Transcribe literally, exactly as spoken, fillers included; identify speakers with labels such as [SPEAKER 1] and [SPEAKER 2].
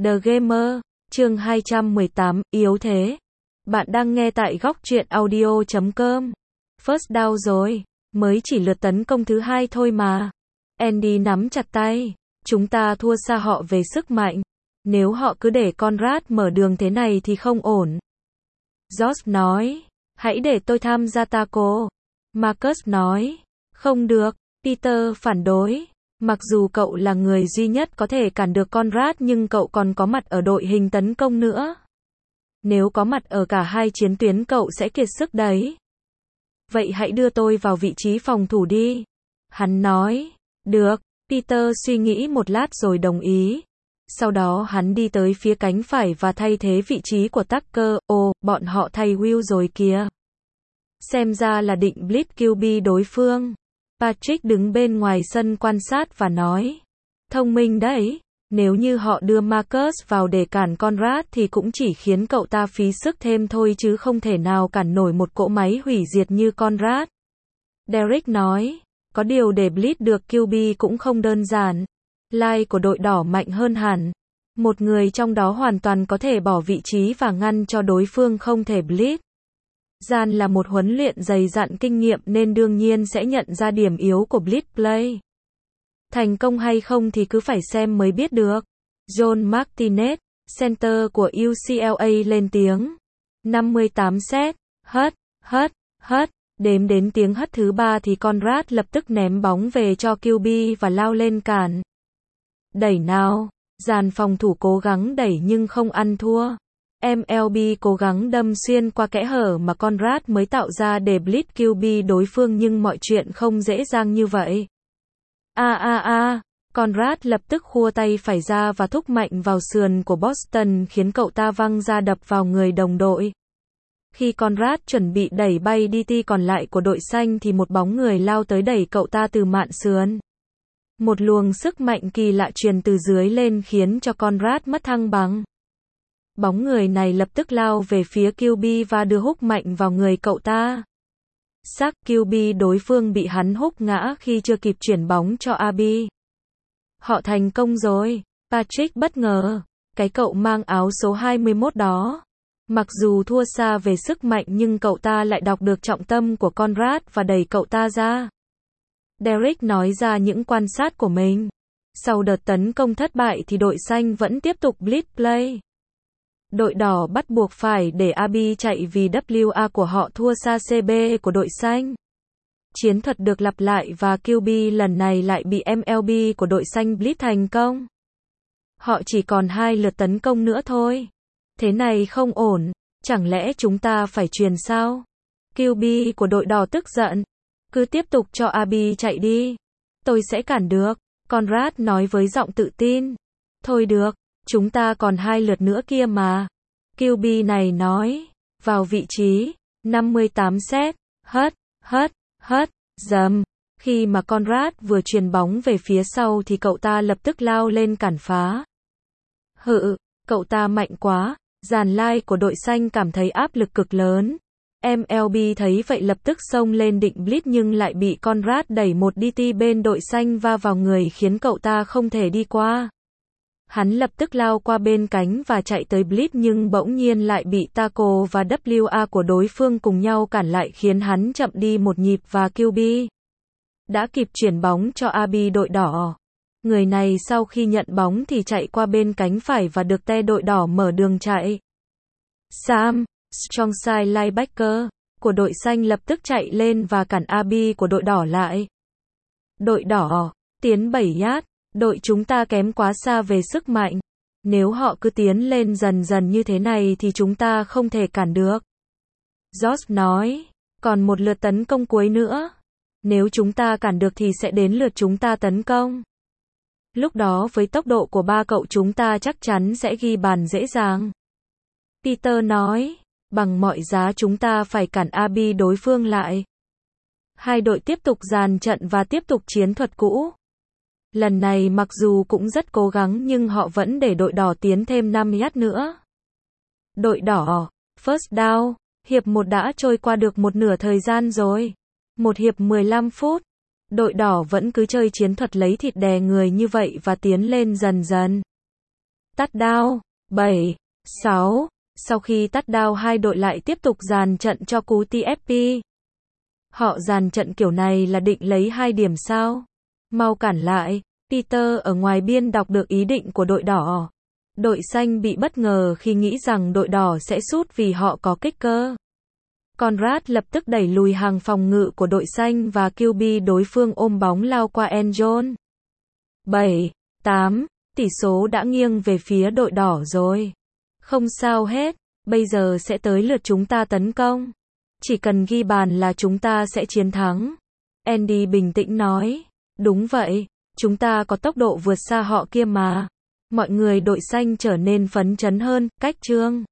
[SPEAKER 1] The Gamer, chương hai trăm mười tám, yếu thế. Bạn đang nghe tại góc truyện audio chấm com. First down rồi, mới chỉ lượt tấn công thứ hai thôi mà. Andy nắm chặt tay, chúng ta thua xa họ về sức mạnh. Nếu họ cứ để Conrad mở đường thế này thì không ổn. Josh nói, hãy để tôi tham gia tackle. Marcus nói, không được. Peter phản đối, mặc dù cậu là người duy nhất có thể cản được Conrad nhưng cậu còn có mặt ở đội hình tấn công nữa. Nếu có mặt ở cả hai chiến tuyến cậu sẽ kiệt sức đấy. Vậy hãy đưa tôi vào vị trí phòng thủ đi. Hắn nói, được. Peter suy nghĩ một lát rồi đồng ý. Sau đó hắn đi tới phía cánh phải và thay thế vị trí của Tucker. Ồ, bọn họ thay Will rồi kìa. Xem ra là định blitz quy bê đối phương. Patrick đứng bên ngoài sân quan sát và nói, thông minh đấy, nếu như họ đưa Marcus vào để cản Conrad thì cũng chỉ khiến cậu ta phí sức thêm thôi chứ không thể nào cản nổi một cỗ máy hủy diệt như Conrad. Derek nói, có điều để blitz được quy bê cũng không đơn giản. Line của đội đỏ mạnh hơn hẳn. Một người trong đó hoàn toàn có thể bỏ vị trí và ngăn cho đối phương không thể blitz. Gian là một huấn luyện dày dặn kinh nghiệm nên đương nhiên sẽ nhận ra điểm yếu của blitz play. Thành công hay không thì cứ phải xem mới biết được. John Martinez, center của u xê lờ a lên tiếng. năm mươi tám set, hất, hất, hất. Đếm đến tiếng hất thứ ba thì Conrad lập tức ném bóng về cho quy bê và lao lên cản. Đẩy nào. Dàn phòng thủ cố gắng đẩy nhưng không ăn thua. em lờ bê cố gắng đâm xuyên qua kẽ hở mà Conrad mới tạo ra để blitz quy bê đối phương nhưng mọi chuyện không dễ dàng như vậy. A a a, Conrad lập tức khua tay phải ra và thúc mạnh vào sườn của Boston khiến cậu ta văng ra đập vào người đồng đội. Khi Conrad chuẩn bị đẩy bay đê tê còn lại của đội xanh thì một bóng người lao tới đẩy cậu ta từ mạn sườn. Một luồng sức mạnh kỳ lạ truyền từ dưới lên khiến cho Conrad mất thăng bằng. Bóng người này lập tức lao về phía quy bê và đưa húc mạnh vào người cậu ta. Xác quy bê đối phương bị hắn húc ngã khi chưa kịp chuyển bóng cho a bê. Họ thành công rồi. Patrick bất ngờ. Cái cậu mang áo số hai mươi mốt đó. Mặc dù thua xa về sức mạnh nhưng cậu ta lại đọc được trọng tâm của Conrad và đẩy cậu ta ra. Derek nói ra những quan sát của mình. Sau đợt tấn công thất bại thì đội xanh vẫn tiếp tục blitz play. Đội đỏ bắt buộc phải để a bê chạy vì vê kép a của họ thua xa xê bê của đội xanh. Chiến thuật được lặp lại và quy bê lần này lại bị em lờ bê của đội xanh blitz thành công. Họ chỉ còn hai lượt tấn công nữa thôi. Thế này không ổn, chẳng lẽ chúng ta phải truyền sao? quy bê của đội đỏ tức giận. Cứ tiếp tục cho a bê chạy đi. Tôi sẽ cản được, Conrad nói với giọng tự tin. Thôi được. Chúng ta còn hai lượt nữa kia mà. quy bê này nói. Vào vị trí. năm mươi tám set. Hất, hất, hất, dầm. Khi mà Conrad vừa truyền bóng về phía sau thì cậu ta lập tức lao lên cản phá. Hự, cậu ta mạnh quá. Dàn line của đội xanh cảm thấy áp lực cực lớn. em lờ bê thấy vậy lập tức xông lên định blitz nhưng lại bị Conrad đẩy một đê tê bên đội xanh va vào người khiến cậu ta không thể đi qua. Hắn lập tức lao qua bên cánh và chạy tới blitz nhưng bỗng nhiên lại bị tackle và vê kép a của đối phương cùng nhau cản lại khiến hắn chậm đi một nhịp và quy bê đã kịp chuyển bóng cho a bê đội đỏ. Người này sau khi nhận bóng thì chạy qua bên cánh phải và được te đội đỏ mở đường chạy. Sam, strongside linebacker của đội xanh lập tức chạy lên và cản a bê của đội đỏ lại. Đội đỏ, tiến bảy yard. Đội chúng ta kém quá xa về sức mạnh. Nếu họ cứ tiến lên dần dần như thế này thì chúng ta không thể cản được. Josh nói, còn một lượt tấn công cuối nữa. Nếu chúng ta cản được thì sẽ đến lượt chúng ta tấn công. Lúc đó với tốc độ của ba cậu chúng ta chắc chắn sẽ ghi bàn dễ dàng. Peter nói, bằng mọi giá chúng ta phải cản a bê đối phương lại. Hai đội tiếp tục dàn trận và tiếp tục chiến thuật cũ. Lần này mặc dù cũng rất cố gắng nhưng họ vẫn để đội đỏ tiến thêm năm yard nữa. Đội đỏ, first down, hiệp một đã trôi qua được một nửa thời gian rồi. Một hiệp mười lăm phút. Đội đỏ vẫn cứ chơi chiến thuật lấy thịt đè người như vậy và tiến lên dần dần. touchdown. bảy sáu. Sau khi touchdown hai đội lại tiếp tục dàn trận cho cú tê ép pê. Họ dàn trận kiểu này là định lấy hai điểm sao? Mau cản lại. Peter ở ngoài biên đọc được ý định của đội đỏ. Đội xanh bị bất ngờ khi nghĩ rằng đội đỏ sẽ sút vì họ có kicker. Conrad lập tức đẩy lùi hàng phòng ngự của đội xanh và quy bê đối phương ôm bóng lao qua end zone. bảy tám. Tỷ số đã nghiêng về phía đội đỏ rồi. Không sao hết, bây giờ sẽ tới lượt chúng ta tấn công. Chỉ cần ghi bàn là chúng ta sẽ chiến thắng. Andy bình tĩnh nói. Đúng vậy, chúng ta có tốc độ vượt xa họ kia mà. Mọi người đội xanh trở nên phấn chấn hơn, cách chương.